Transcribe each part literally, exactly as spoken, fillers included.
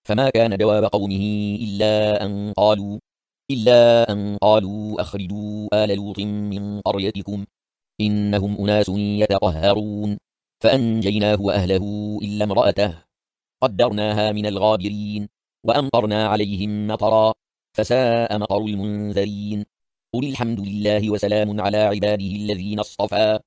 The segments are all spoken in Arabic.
فما كان جواب قومه إلا أن قالوا إلا أن قالوا أخرجوا آل لوط من قريتكم إنهم أناس يتطهرون فأنجيناه وأهله إلا امرأته قدرناها من الغابرين وأمطرنا عليهم مطرا فساء مطر المنذرين قل الحمد لله وسلام على عباده الذين اصطفى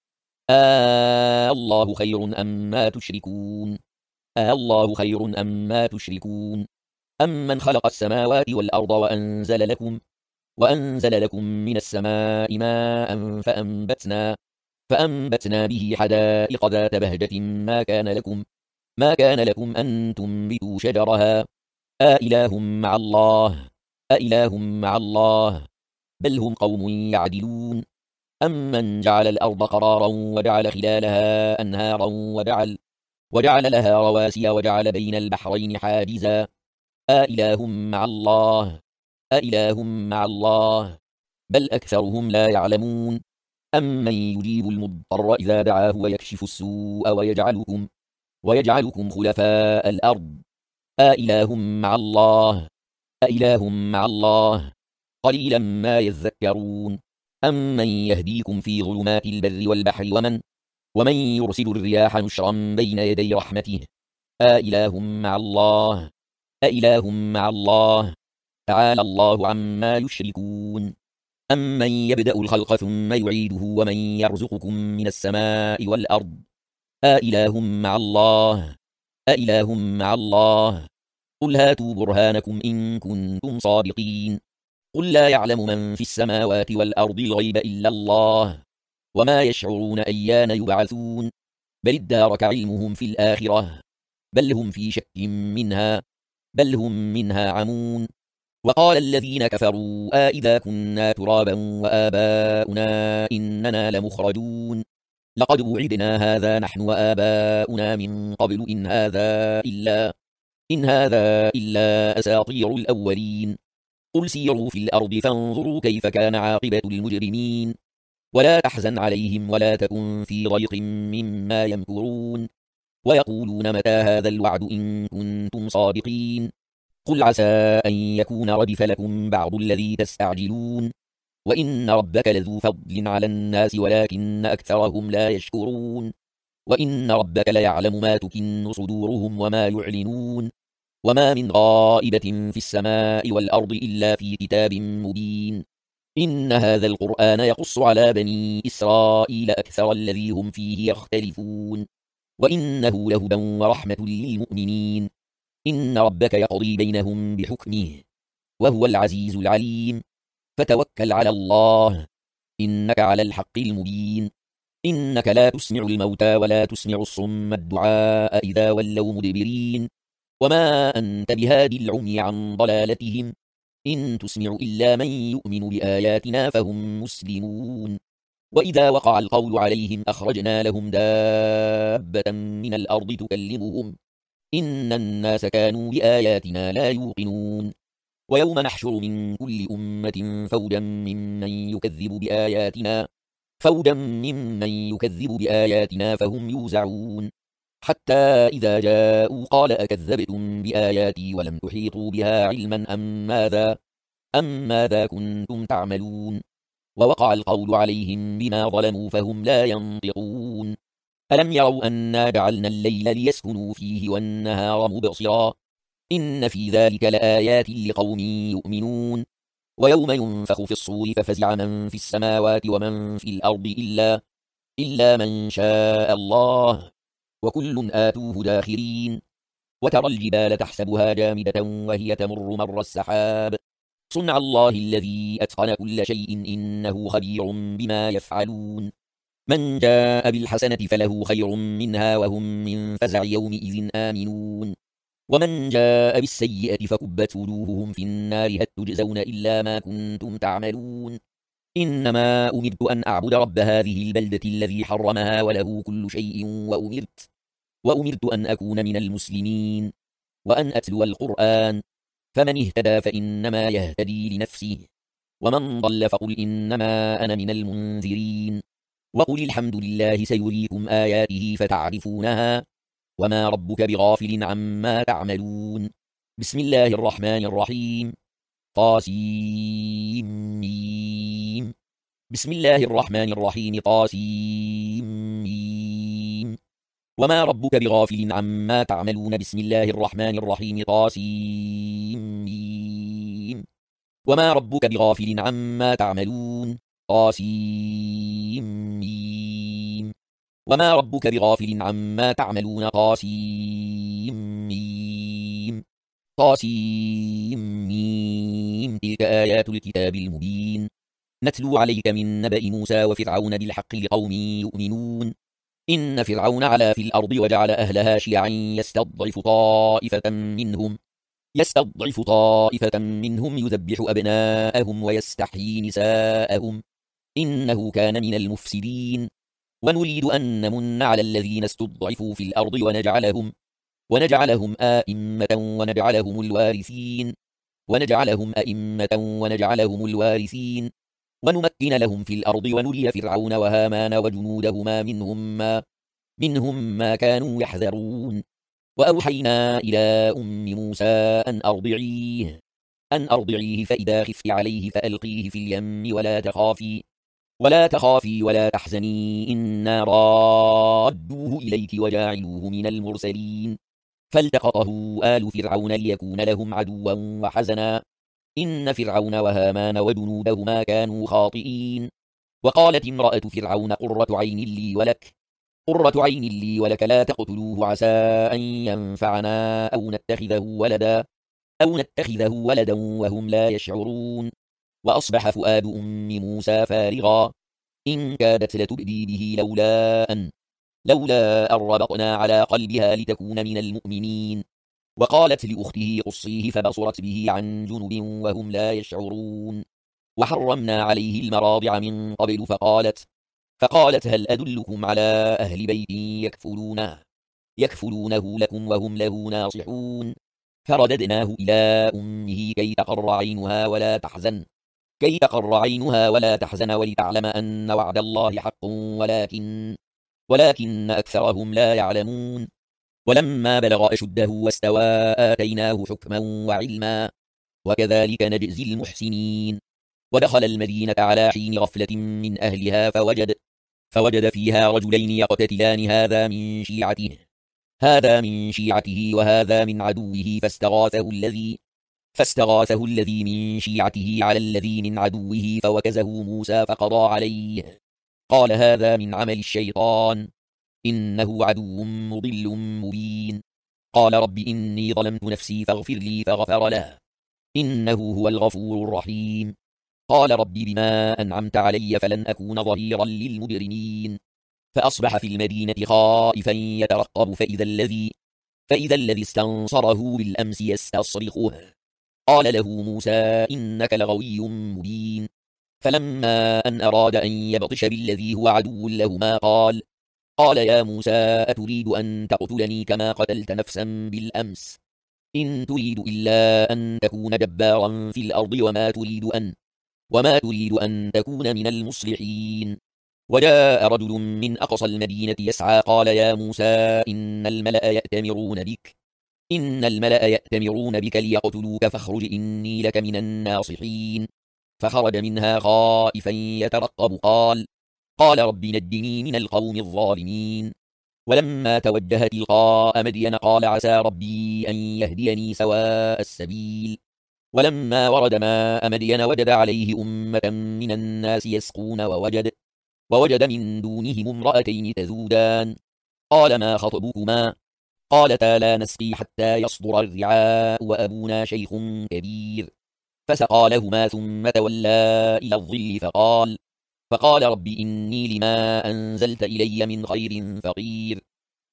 آه الله خير أم ما تشركون آه الله خير أم ما تشركون أمن خلق السماوات والأرض وأنزل لكم وأنزل لكم من السماء ماء فأنبتنا فأنبتنا به حدائق ذات بهجة ما كان لكم ما كان لكم أن تنبتوا شجرها أإله مع الله أإله مع الله بل هم قوم يعدلون أمن جعل الأرض قرارا وجعل خلالها أنهارا وجعل وجعل لها رواسي وجعل بين البحرين حاجزا أإله مع الله أإله مع الله بل أكثرهم لا يعلمون أمن يجيب المضطر إذا دعاه ويكشف السوء ويجعلكم ويجعلكم خلفاء الأرض أإله مع الله أإله مع الله قليلا ما يذكرون أمن يهديكم في ظلمات البر والبحر ومن ومن يرسل الرياح نشرا بين يدي رحمته أإله مع الله أإله مع الله تعالى الله عما يشركون أمن يبدأ الخلق ثم يعيده ومن يرزقكم من السماء والأرض أإله مع الله أإله مع الله قل هاتوا برهانكم إن كنتم صادقين قل لا يعلم من في السماوات والأرض الغيب إلا الله وما يشعرون أيان يبعثون بل ادارك علمهم في الآخرة بل هم في شك منها بل هم منها عمون وقال الذين كفروا آئذا كنا ترابا وآباؤنا إننا لمخرجون لقد وعدنا هذا نحن وآباؤنا من قبل إن هذا إلا إن هذا إلا أساطير الأولين قل سيروا في الأرض فانظروا كيف كان عاقبة المجرمين ولا تحزن عليهم ولا تكن في ضيق مما يمكرون ويقولون متى هذا الوعد إن كنتم صادقين قل عسى أن يكون ردف لكم بعض الذي تستعجلون وإن ربك لذو فضل على الناس ولكن أكثرهم لا يشكرون وإن ربك ليعلم ما تكن صدورهم وما يعلنون وما من غائبة في السماء والأرض إلا في كتاب مبين إن هذا القرآن يقص على بني إسرائيل أكثر الذي هم فيه يختلفون وإنه لهدى ورحمة للمؤمنين إن ربك يقضي بينهم بحكمه وهو العزيز العليم فتوكل على الله إنك على الحق المبين إنك لا تسمع الموتى ولا تسمع الصم الدعاء إذا ولوا مدبرين وما أنت بهادي العمي عن ضلالتهم إن تسمع إلا من يؤمن بآياتنا فهم مسلمون وإذا وقع القول عليهم أخرجنا لهم دابة من الأرض تكلمهم إن الناس كانوا بآياتنا لا يوقنون ويوم نحشر من كل أمة فوجا ممن يكذب بآياتنا فوجا ممن يكذب بآياتنا فهم يوزعون حتى إذا جاءوا قال أكذبتم بآياتي ولم تحيطوا بها علما أم ماذا أم ماذا كنتم تعملون ووقع القول عليهم بما ظلموا فهم لا ينطقون ألم يروا أنا جعلنا الليل ليسكنوا فيه والنهار مبصرا إن في ذلك لآيات لقوم يؤمنون ويوم ينفخ في الصور ففزع من في السماوات ومن في الأرض إلا إلا من شاء الله وكل آتوه داخرين وترى الجبال تحسبها جامدة وهي تمر مر السحاب صنع الله الذي أتقن كل شيء إنه خبير بما يفعلون من جاء بالحسنة فله خير منها وهم من فزع يومئذ آمنون ومن جاء بالسيئة فكبت وجوههم في النار هل تجزون إلا ما كنتم تعملون إنما أمرت أن أعبد رب هذه البلدة الذي حرمها وله كل شيء وأمرت وأمرت أن أكون من المسلمين وأن أتلو القرآن فمن اهتدى فإنما يهتدي لنفسه ومن ضل فقل إنما أنا من المنذرين وقل الحمد لله سيريكم آياته فتعرفونها وما ربك بغافل عما تعملون بسم الله الرحمن الرحيم. طاسيم. بسم الله الرحمن الرحيم. طاسيم. وما ربك بغافل عما تعملون. بسم الله الرحمن الرحيم. طاسيم. وما ربك بغافل عما تعملون. طاسيم. وما ربك بغافل عما تعملون. طاسيم. طاسيم. تلك آيات الكتاب المبين نتلو عليك من نبأ موسى وفرعون بالحق لقوم يؤمنون. إن فرعون علا في الأرض وجعل أهلها شيعا يستضعف طائفة منهم يستضعف طائفة منهم يذبح أبناءهم ويستحيي نساءهم إنه كان من المفسدين. ونريد أن نمن على الذين استضعفوا في الأرض ونجعلهم ونجعلهم آئمة ونجعلهم الوارثين ونجعلهم أئمة ونجعلهم الوارثين ونمكن لهم في الأرض ونري فرعون وهامان وجنودهما منهم ما منهم ما كانوا يحذرون. وأوحينا إلى أم موسى أن أرضعيه أن أرضعيه فإذا خفت عليه فألقيه في اليم ولا تخافي ولا تخافي ولا تحزني إنا رادوه إليك وجاعلوه من المرسلين. فالتقطه آل فرعون ليكون لهم عدوا وحزنا إن فرعون وهامان وجنودهما كانوا خاطئين. وقالت امرأة فرعون قرة عين لي ولك قرة عين لي ولك لا تقتلوه عسى أن ينفعنا أو نتخذه ولدا أو نتخذه ولدا وهم لا يشعرون. وأصبح فؤاد أم موسى فارغا إن كادت لتبدي به لولا أن لولا أن ربطنا على قلبها لتكون من المؤمنين. وقالت لأخته قصيه فبصرت به عن جنب وهم لا يشعرون. وحرمنا عليه المراضع من قبل فقالت فقالت هل أدلكم على أهل بيت يكفلونه يكفلونه لكم وهم له ناصحون. فرددناه إلى أمه كي تقر عينها ولا تحزن كي تقر عينها ولا تحزن ولتعلم أن وعد الله حق ولكن ولكن أكثرهم لا يعلمون. ولما بلغ أشده واستوى آتيناه حكما وعلما وكذلك نجزي المحسنين. ودخل المدينة على حين غفلة من أهلها فوجد فوجد فيها رجلين يقتتلان هذا من شيعته هذا من شيعته وهذا من عدوه فاستغاثه الذي فاستغاثه الذي من شيعته على الذي من عدوه فوكزه موسى فقضى عليه. قال هذا من عمل الشيطان إنه عدو مضل مبين. قال رب إني ظلمت نفسي فاغفر لي فغفر له إنه هو الغفور الرحيم. قال رب بما أنعمت علي فلن أكون ظهيرا للمجرمين. فأصبح في المدينة خائفا يترقب فإذا الذي فإذا الذي استنصره بالأمس يستصرخه. قال له موسى إنك لغوي مبين. فلما أن أراد أن يبطش بالذي هو عدو لهما قال قال يا موسى أتريد أن تقتلني كما قتلت نفسا بالأمس إن تريد إلا أن تكون جبارا في الأرض وما تريد أن وما تريد أن تكون من المصلحين. وجاء رجل من أقصى المدينة يسعى قال يا موسى إن الملأ يأتمرون بك إن الملأ يأتمرون بك ليقتلوك فاخرج إني لك من الناصحين. فخرج منها خائفا يترقب قال قال رب نجني من القوم الظالمين. ولما توجه تلقاء مدين قال عسى ربي أن يهديني سواء السبيل. ولما ورد ماء مدين وجد عليه أمة من الناس يسقون ووجد ووجد من دونهم امرأتين تذودان. قال ما خطبكما قالتا لا نسقي حتى يصدر الرعاء وأبونا شيخ كبير. فسقى لهما ثم تولى إلى الظل فقال فقال رب إني لما أنزلت إلي من خير فقير.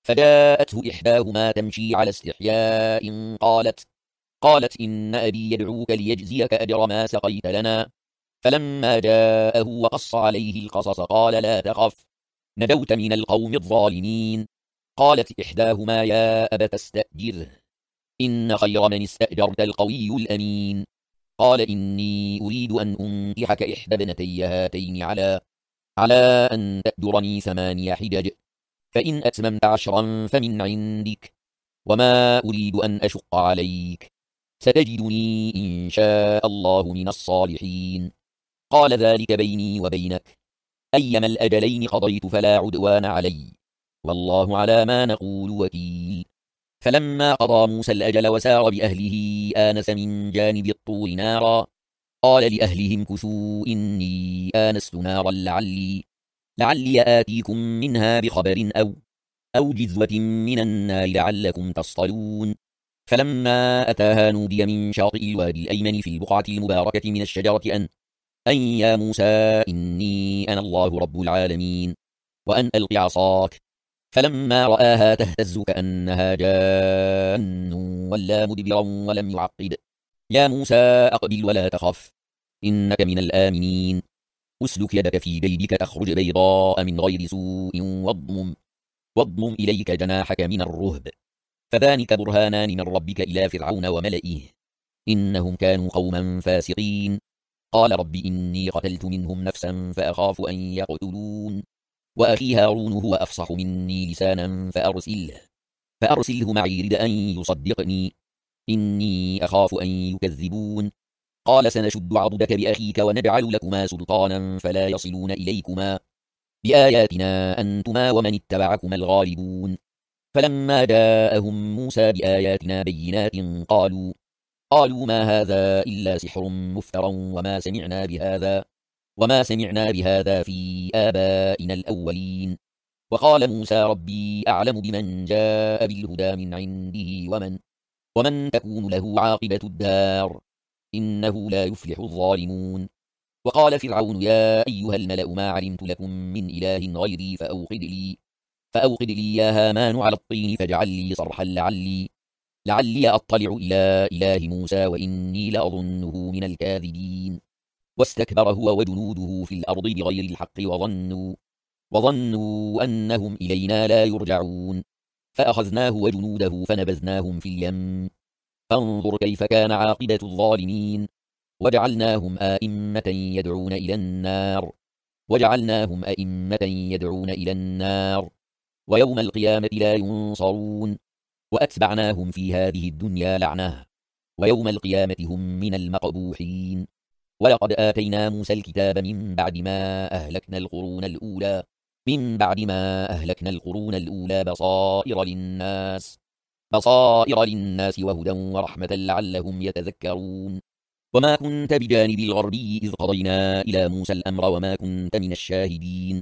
فجاءته إحداهما تمشي على استحياء قالت قالت إن أبي يدعوك ليجزيك أجر ما سقيت لنا. فلما جاءه وقص عليه القصص قال لا تخف نجوت من القوم الظالمين. قالت إحداهما يا أبت استأجره إن خير من استأجرت القوي الأمين. قال إني أريد أن أنكحك إحدى ابنتي هاتين على على أن تأجرني ثماني حجج فإن أتممت عشرا فمن عندك وما أريد أن أشق عليك ستجدني إن شاء الله من الصالحين. قال ذلك بيني وبينك، أيما الأجلين قضيت فلا عدوان علي، والله على ما نقول وكيل. فلما قضى موسى الأجل وسار بأهله آنس من جانب الطور نارا، قال لأهلهم كثوا إني آنست نارا لعلي, لعلي آتيكم منها بخبر أو, أو جذوة من النار لعلكم تصطلون. فلما أتاها نودي من شاطئ الوادي الأيمن في البقعة المباركة من الشجرة أن أن يا موسى إني أنا الله رب العالمين، وأن ألق عصاك. فلما رآها تهتز كأنها جان ولا مدبرا ولم يعقب. يا موسى أقبل ولا تخف، إنك من الآمنين. أسلك يدك في جيبك تخرج بيضاء من غير سوء واضمم, واضمم إليك جناحك من الرهب، فذلك برهانان من ربك إلى فرعون وملئه إنهم كانوا قوما فاسقين. قال رب إني قتلت منهم نفسا فأخاف أن يقتلون، وأخي هارون هو أفصح مني لسانا فأرسله, فأرسله معي رد أن يصدقني إني أخاف أن يكذبون. قال سنشد عضدك بأخيك ونجعل لكما سلطانا فلا يصلون إليكما بآياتنا أنتما ومن اتبعكما الغالبون. فلما جاءهم موسى بآياتنا بينات قالوا قالوا ما هذا إلا سحر مفترى وما سمعنا بهذا وما سمعنا بهذا في آبائنا الأولين. وقال موسى ربي أعلم بمن جاء بالهدى من عنده ومن ومن تكون له عاقبة الدار، إنه لا يفلح الظالمون. وقال فرعون يا أيها الملأ ما علمت لكم من إله غيري فأوقد لي فأوقد لي يا هامان على الطين فاجعل لي صرحا لعلي لعلي أطلع إلى إله موسى وإني لأظنه من الكاذبين. واستكبر هو وجنوده في الأرض بغير الحق وظنوا وظنوا أنهم إلينا لا يرجعون، فأخذناه وجنوده فنبذناهم في اليم، فانظر كيف كان عاقبة الظالمين. وجعلناهم آئمة يدعون إلى النار وجعلناهم أئمة يدعون إلى النار ويوم القيامة لا ينصرون. وأتبعناهم في هذه الدنيا لعنة ويوم القيامة هم من المقبوحين. ولقد آتينا موسى الكتاب من بعد ما أهلكنا القرون الأولى من بعد ما أهلكنا القرون الأولى بصائر للناس بصائر للناس وهدى ورحمة لعلهم يتذكرون. وما كنت بجانب الغربي إذ قضينا إلى موسى الأمر وما كنت من الشاهدين،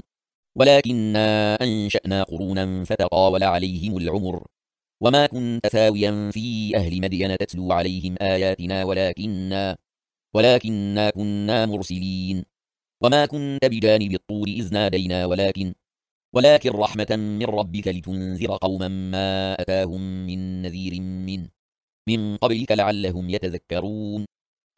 ولكننا أنشأنا قرونا فتطاول عليهم العمر، وما كنت ثاويا في أهل مدين تتلو عليهم آياتنا ولكننا ولكننا كنا مرسلين. وما كنت بجانب الطور إذ نادينا ولكن ولكن رحمة من ربك لتنذر قوما ما أتاهم من نذير من من قبلك لعلهم يتذكرون.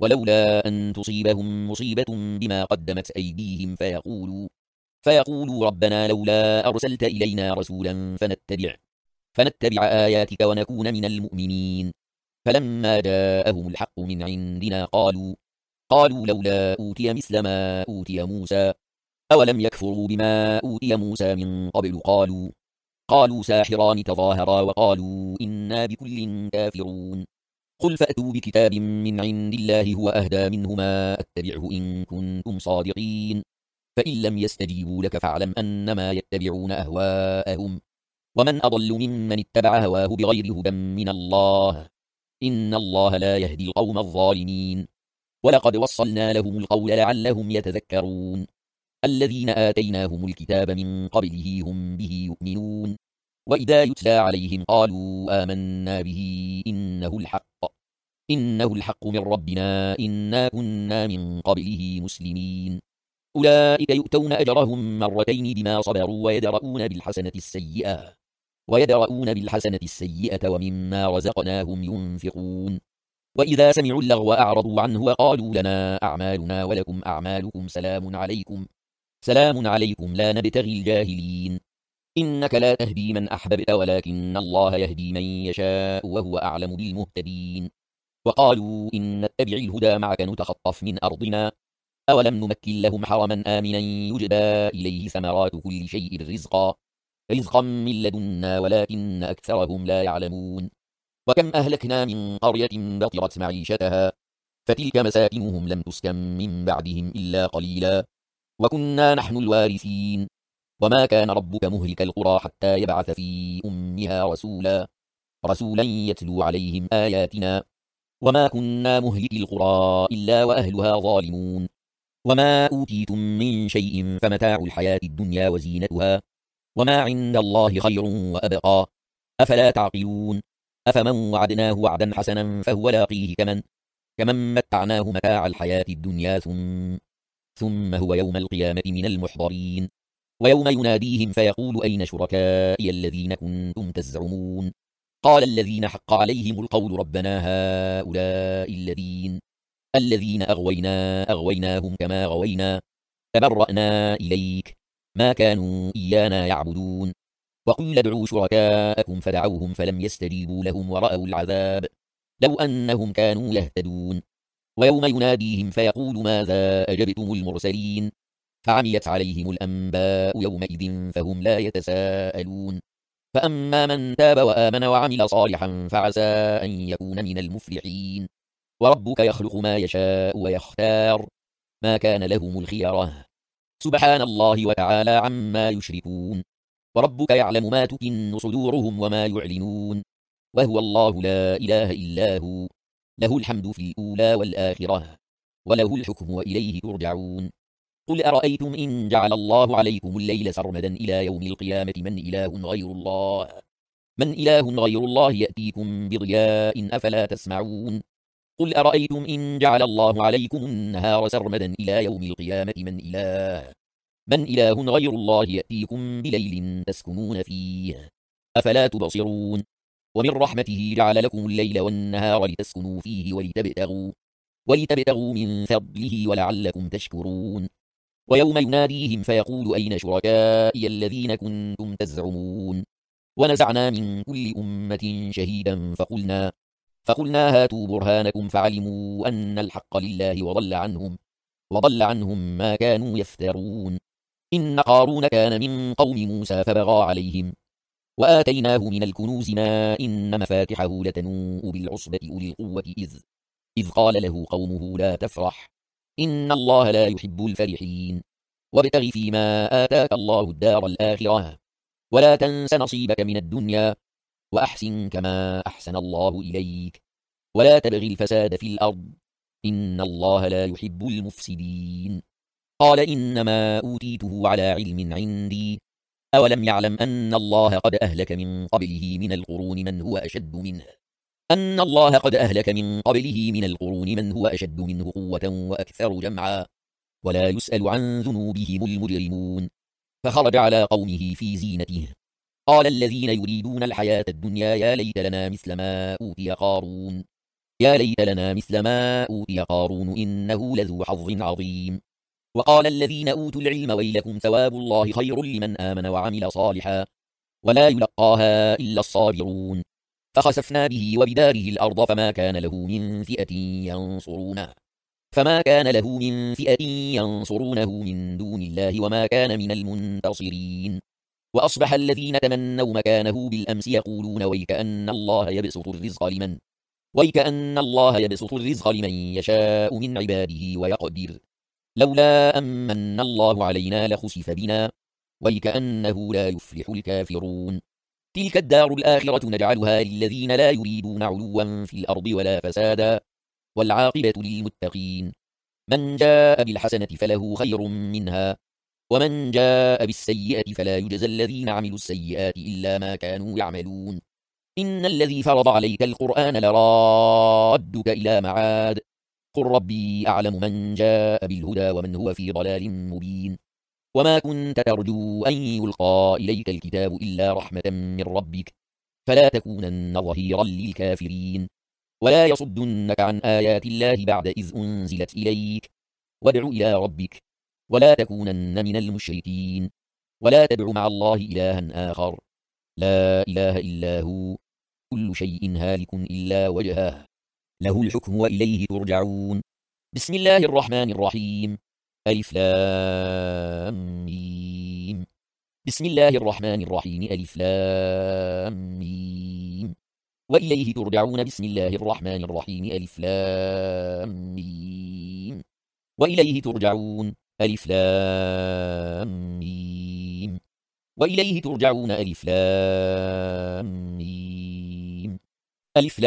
ولولا أن تصيبهم مصيبة بما قدمت أيديهم فيقولوا فيقولوا ربنا لولا أرسلت إلينا رسولا فنتبع فنتبع آياتك ونكون من المؤمنين. فلما جاءهم الحق من عندنا قالوا قالوا لولا أوتي مثل ما أوتي موسى أولم يكفروا بما أوتي موسى من قبل قالوا قالوا ساحران تظاهرا وقالوا إنا بكل كافرون. قل فأتوا بكتاب من عند الله هو أهدى منهما أتبعه إن كنتم صادقين، فإن لم يستجيبوا لك فاعلم أنما يتبعون أهواءهم، ومن أضل ممن اتبع هواه بغير هدى من الله، إن الله لا يهدي القوم الظالمين. ولقد وصلنا لهم القول لعلهم يتذكرون. الذين آتيناهم الكتاب من قبله هم به يؤمنون، وإذا يتلى عليهم قالوا آمنا به إنه الحق إنه الحق من ربنا إنا كنا من قبله مسلمين. أولئك يؤتون أجرهم مرتين بما صبروا ويدرؤون بالحسنة السيئة ويدرؤون بالحسنة السيئة ومما رزقناهم ينفقون. وإذا سمعوا اللغو أعرضوا عنه وقالوا لنا أعمالنا ولكم أعمالكم سلام عليكم سلام عليكم لا نبتغي الجاهلين. إنك لا تهدي من أحببت ولكن الله يهدي من يشاء وهو أعلم بالمهتدين. وقالوا إن نتبع الهدى معك نتخطف من أرضنا أولم نمكن لهم حرما آمنا يجبى إليه ثمرات كل شيء رزقا رزقا من لدنا ولكن أكثرهم لا يعلمون. وكم أهلكنا من قرية بطرت معيشتها فتلك مساكنهم لم تسكن من بعدهم إلا قليلا وكنا نحن الوارثين وما كان ربك مهلك القرى حتى يبعث في أمها رسولا رسولا يتلو عليهم آياتنا وما كنا مهلك القرى إلا وأهلها ظالمون وما أوتيتم من شيء فمتاع الحياة الدنيا وزينتها وما عند الله خير وأبقى أفلا تعقلون أفمن وعدناه وعدا حسنا فهو لاقيه كمن كمن متعناه متاع الحياة الدنيا ثم ثم هو يوم القيامة من المحضرين ويوم يناديهم فيقول أين شركائي الذين كنتم تزعمون قال الذين حق عليهم القول ربنا هؤلاء الذين الذين أغوينا أغويناهم كما غوينا تبرأنا إليك ما كانوا إيانا يعبدون وقيل ادعوا شركاءكم فدعوهم فلم يستجيبوا لهم ورأوا العذاب لو أنهم كانوا يهتدون ويوم يناديهم فيقول ماذا أجبتم المرسلين فعميت عليهم الأنباء يومئذ فهم لا يتساءلون فأما من تاب وآمن وعمل صالحا فعسى أن يكون من المفلحين وربك يخلق ما يشاء ويختار ما كان لهم الخيرة سبحان الله وتعالى عما يشركون وربك يعلم ما تكن صدورهم وما يعلنون وهو الله لا إله إلا هو له الحمد في الأولى والآخرة وله الحكم وإليه ترجعون قل أرأيتم إن جعل الله عليكم الليل سرمدا إلى يوم القيامة من إله غير الله من إله غير الله يأتيكم بضياء أفلا تسمعون قل أرأيتم إن جعل الله عليكم النهار سرمدا إلى يوم القيامة من إله من إله غير الله يأتيكم بليل تسكنون فيه أفلا تبصرون ومن رحمته جعل لكم الليل والنهار لتسكنوا فيه ولتبتغوا ولتبتغوا من فضله ولعلكم تشكرون ويوم يناديهم فيقول أين شركائي الذين كنتم تزعمون ونزعنا من كل أمة شهيدا فقلنا فقلنا هاتوا برهانكم فعلموا أن الحق لله وضل عنهم وضل عنهم ما كانوا يفترون إن قارون كان من قوم موسى فبغى عليهم وآتيناه من الكنوز ما إن مفاتحه لتنوء بالعصبة أولي القوة إذ إذ قال له قومه لا تفرح إن الله لا يحب الفرحين وابتغ فيما آتاك الله الدار الآخرة ولا تنس نصيبك من الدنيا وأحسن كما أحسن الله إليك ولا تبغ الفساد في الأرض إن الله لا يحب المفسدين قال إنما أوتيته على علم عندي أولم يعلم أن الله قد أهلك من قبله من القرون من هو أشد منه أن الله قد أهلك من قبله من القرون من هو أشد منه قوة وأكثر جمعا ولا يسأل عن ذنوبهم المجرمون فخرج على قومه في زينته قال الذين يريدون الحياة الدنيا يا ليت لنا مثل ما أوتي قارون يا ليت لنا مثل ما أوتي قارون إنه لذو حظ عظيم وقال الذين أوتوا العلم ويلكم ثواب الله خير لمن آمن وعمل صالحا ولا يلقاها إلا الصابرون فخسفنا به وبداره الأرض فما كان له من فئة ينصرونه فما كان له من فئة ينصرونه من دون الله وما كان من المنتصرين وأصبح الذين تمنوا مكانه بالأمس يقولون ويكأن الله يبسط الرزق لمن ويكأن الله يبسط الرزق لمن يشاء من عباده ويقدر لولا أمن الله علينا لخسف بنا ويكأنه لا يفلح الكافرون تلك الدار الآخرة نجعلها للذين لا يريدون علوا في الأرض ولا فسادا والعاقبة للمتقين من جاء بالحسنة فله خير منها ومن جاء بالسيئة فلا يجزى الذين عملوا السيئات إلا ما كانوا يعملون إن الذي فرض عليك القرآن لرادك إلى معاد قل ربي أعلم من جاء بالهدى ومن هو في ضلال مبين وما كنت ترجو أن يلقى إليك الكتاب إلا رحمة من ربك فلا تكونن ظهيرا للكافرين ولا يصدنك عن آيات الله بعد إذ أنزلت إليك وادع إلى ربك ولا تكونن من المشركين ولا تدع مع الله إلها آخر لا إله إلا هو كل شيء هالك إلا وجهه له الحكم وإليه ترجعون بسم الله الرحمن الرحيم ألف لام ميم بسم الله الرحمن الرحيم ألف لام ميم وإليه ترجعون. بسم الله الرحمن الرحيم. ألف لام ميم. وإليه ترجعون. ألف لام ميم. وإليه ترجعون. ألف لام ميم. ألف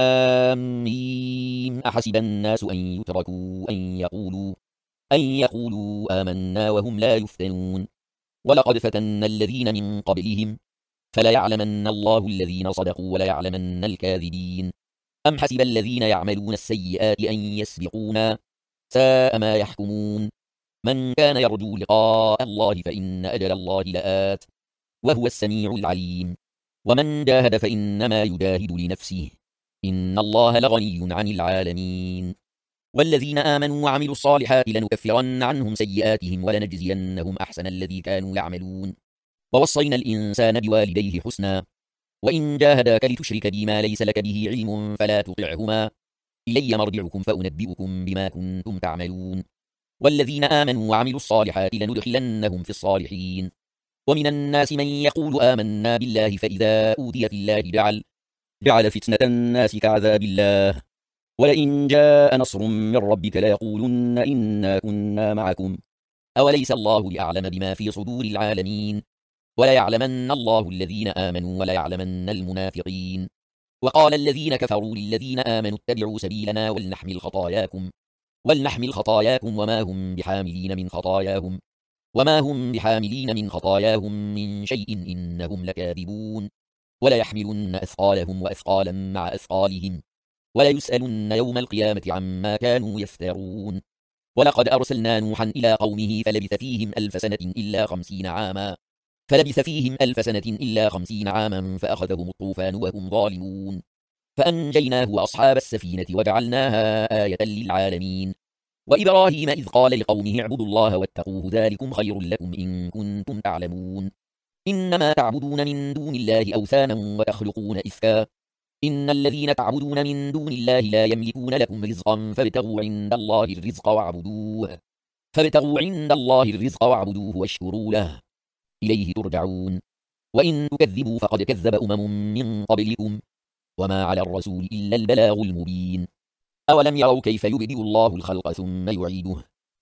لام ميم. أحسب الناس أن يتركوا أن يقولوا أن يقولوا آمنا وهم لا يفتنون. ولقد فتنا الذين من قبلهم فليعلمن الله الذين صدقوا وليعلمن الكاذبين. أم حسب الذين يعملون السيئات أن يسبقونا ساء ما يحكمون. من كان يرجو لقاء الله فإن أجل الله لآت وهو السميع العليم. ومن جاهد فإنما يجاهد لنفسه إن الله لغني عن العالمين. والذين آمنوا وعملوا الصالحات لنكفرن عنهم سيئاتهم ولنجزينهم أحسن الذي كانوا يعملون. ووصينا الإنسان بوالديه حسنا وإن جاهداك لتشرك بي ما ليس لك به علم فلا تطعهما إلي مرجعكم فأنبئكم بما كنتم تعملون. والذين آمنوا وعملوا الصالحات لندخلنهم في الصالحين. ومن الناس من يقول آمنا بالله فإذا أوذي في الله جعل جعل فتنة الناس كعذاب الله ولئن جاء نصر من ربك ليقولن إنا كنا معكم أوليس الله لأعلم بما في صدور العالمين. وليعلمن الله الذين آمنوا وليعلمن المنافقين. وقال الذين كفروا للذين آمنوا اتبعوا سبيلنا ولنحمل خطاياكم ولنحمل خطاياكم وما هم بحاملين من خطاياهم وما هم بحاملين من خطاياهم من شيء إنهم لكاذبون. وليحملن أثقالهم وأثقالا مع أثقالهم وليسألن يوم القيامة عما كانوا يفترون. ولقد أرسلنا نوحا إلى قومه فلبث فيهم ألف سنة إلا خمسين عاما فلبث فيهم ألف سنة إلا خمسين عاما فأخذهم الطوفان وهم ظالمون. فأنجيناه وأصحاب السفينة وجعلناها آية للعالمين. وإبراهيم إذ قال لقومه اعبدوا الله واتقوه ذلكم خير لكم إن كنتم تعلمون. إنما تعبدون من دون الله أوثانا وتخلقون إفكا إن الذين تعبدون من دون الله لا يملكون لكم رزقا فابتغوا عند الله الرزق واعبدوه فابتغوا عند الله الرزق واعبدوه واشكروا له إليه ترجعون. وإن تكذبوا فقد كذب أمم من قبلكم وما على الرسول إلا البلاغ المبين. أولم يروا كيف يبدئ الله الخلق ثم يعيده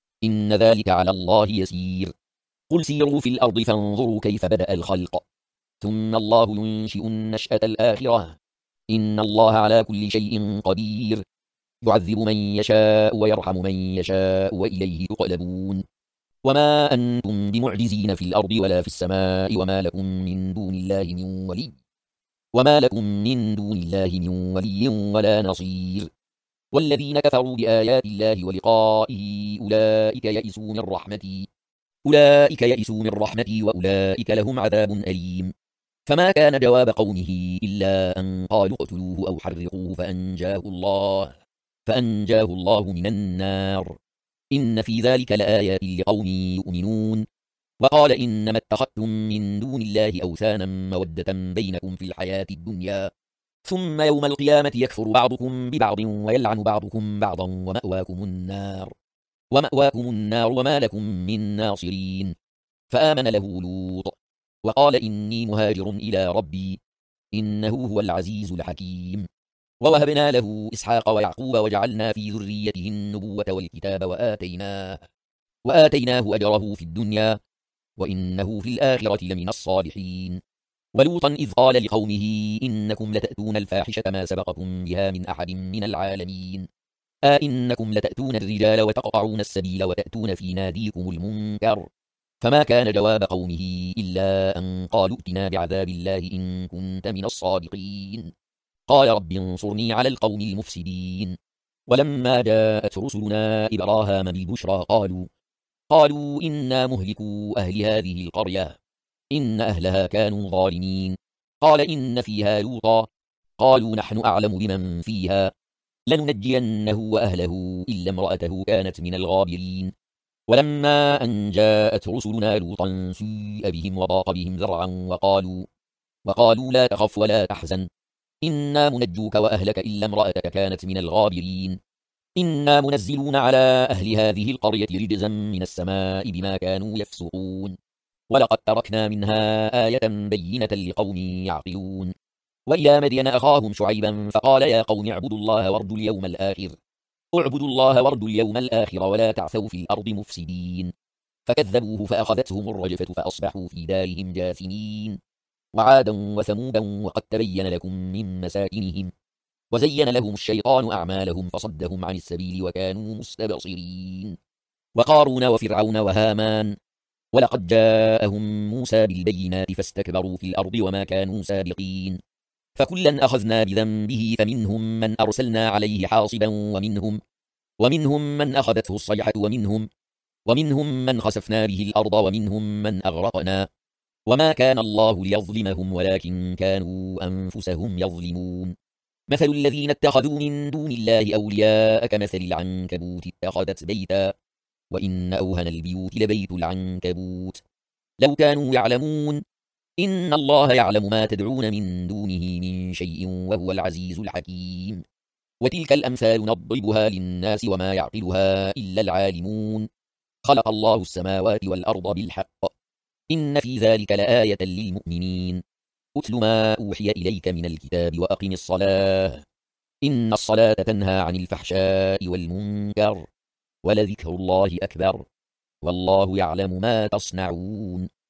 إن ذلك على الله يسير. قل سيروا في الأرض فانظروا كيف بدأ الخلق ثم الله ينشئ النشأة الآخرة إن الله على كل شيء قدير. يعذب من يشاء ويرحم من يشاء وإليه تقلبون. وما أنتم بمعجزين في الأرض ولا في السماء وما لكم من دون الله من ولي وما لكم من دون الله من ولي ولا نصير. والذين كفروا بآيات الله ولقائه أولئك يئسوا من رحمتي أولئك يئسوا من رحمتي وأولئك لهم عذاب أليم. فما كان جواب قومه إلا أن قالوا اقتلوه أو حرقوه فأنجاه الله فأنجاه الله من النار إن في ذلك لآيات لقوم يؤمنون. وقال إنما اتخذتم من دون الله أوثانا مودة بينكم في الحياة الدنيا ثم يوم القيامة يكفر بعضكم ببعض ويلعن بعضكم بعضا ومأواكم النار ومأواكم النار وما لكم من ناصرين. فآمن له لوط وقال إني مهاجر إلى ربي إنه هو العزيز الحكيم. ووهبنا له إسحاق ويعقوب وجعلنا في ذريته النبوة والكتاب وآتيناه وآتيناه أجره في الدنيا وإنه في الآخرة لمن الصالحين. ولوطا إذ قال لقومه إنكم لتأتون الفاحشة ما سبقكم بها من أحد من العالمين أئنكم لتأتون الرجال وتقطعون السبيل وتأتون في ناديكم المنكر. فما كان جواب قومه إلا أن قالوا ائتنا بعذاب الله إن كنت من الصادقين. قال رب انصرني على القوم المفسدين. ولما جاءت رسلنا إبراهام بالبشرى قالوا قالوا إنا مهلكو أهل هذه القرية إن أهلها كانوا ظالمين. قال إن فيها لوطا قالوا نحن أعلم بمن فيها لننجينه وأهله إلا امرأته كانت من الغابرين. ولما أن جاءت رسلنا لوطا سيء بهم وضاق بهم ذرعا وقالوا وقالوا لا تخف ولا تحزن إنا منجوك وأهلك إلا امرأتك كانت من الغابرين إنا منزلون على أهل هذه القرية رجزا من السماء بما كانوا يفسقون ولقد تركنا منها آية بينة لقوم يعقلون. وإلى مدين أخاهم شعيبا فقال يا قوم اعبدوا الله وارجوا اليوم الآخر اعبدوا الله وارجوا اليوم الآخر ولا تعثوا في الأرض مفسدين فكذبوه فأخذتهم الرجفة فأصبحوا في دارهم جاثمين وعادا وثمودا وقد تبين لكم من مساكنهم وزين لهم الشيطان أعمالهم فصدهم عن السبيل وكانوا مستبصرين وقارون وفرعون وهامان ولقد جاءهم موسى بالبينات فاستكبروا في الأرض وما كانوا سابقين فكلا أخذنا بذنبه فمنهم من أرسلنا عليه حاصبا ومنهم ومنهم من أخذته الصيحة ومنهم ومنهم من خسفنا به الأرض ومنهم من أغرقنا وما كان الله ليظلمهم ولكن كانوا أنفسهم يظلمون مثل الذين اتخذوا من دون الله أولياء كمثل العنكبوت اتخذت بيتا وإن أوهن البيوت لبيت العنكبوت لو كانوا يعلمون إن الله يعلم ما تدعون من دونه من شيء وهو العزيز الحكيم وتلك الأمثال نضربها للناس وما يعقلها إلا العالمون خلق الله السماوات والأرض بالحق إن في ذلك لآية للمؤمنين أتل ما أوحي إليك من الكتاب وأقم الصلاة إن الصلاة تنهى عن الفحشاء والمنكر ولذكر الله أكبر والله يعلم ما تصنعون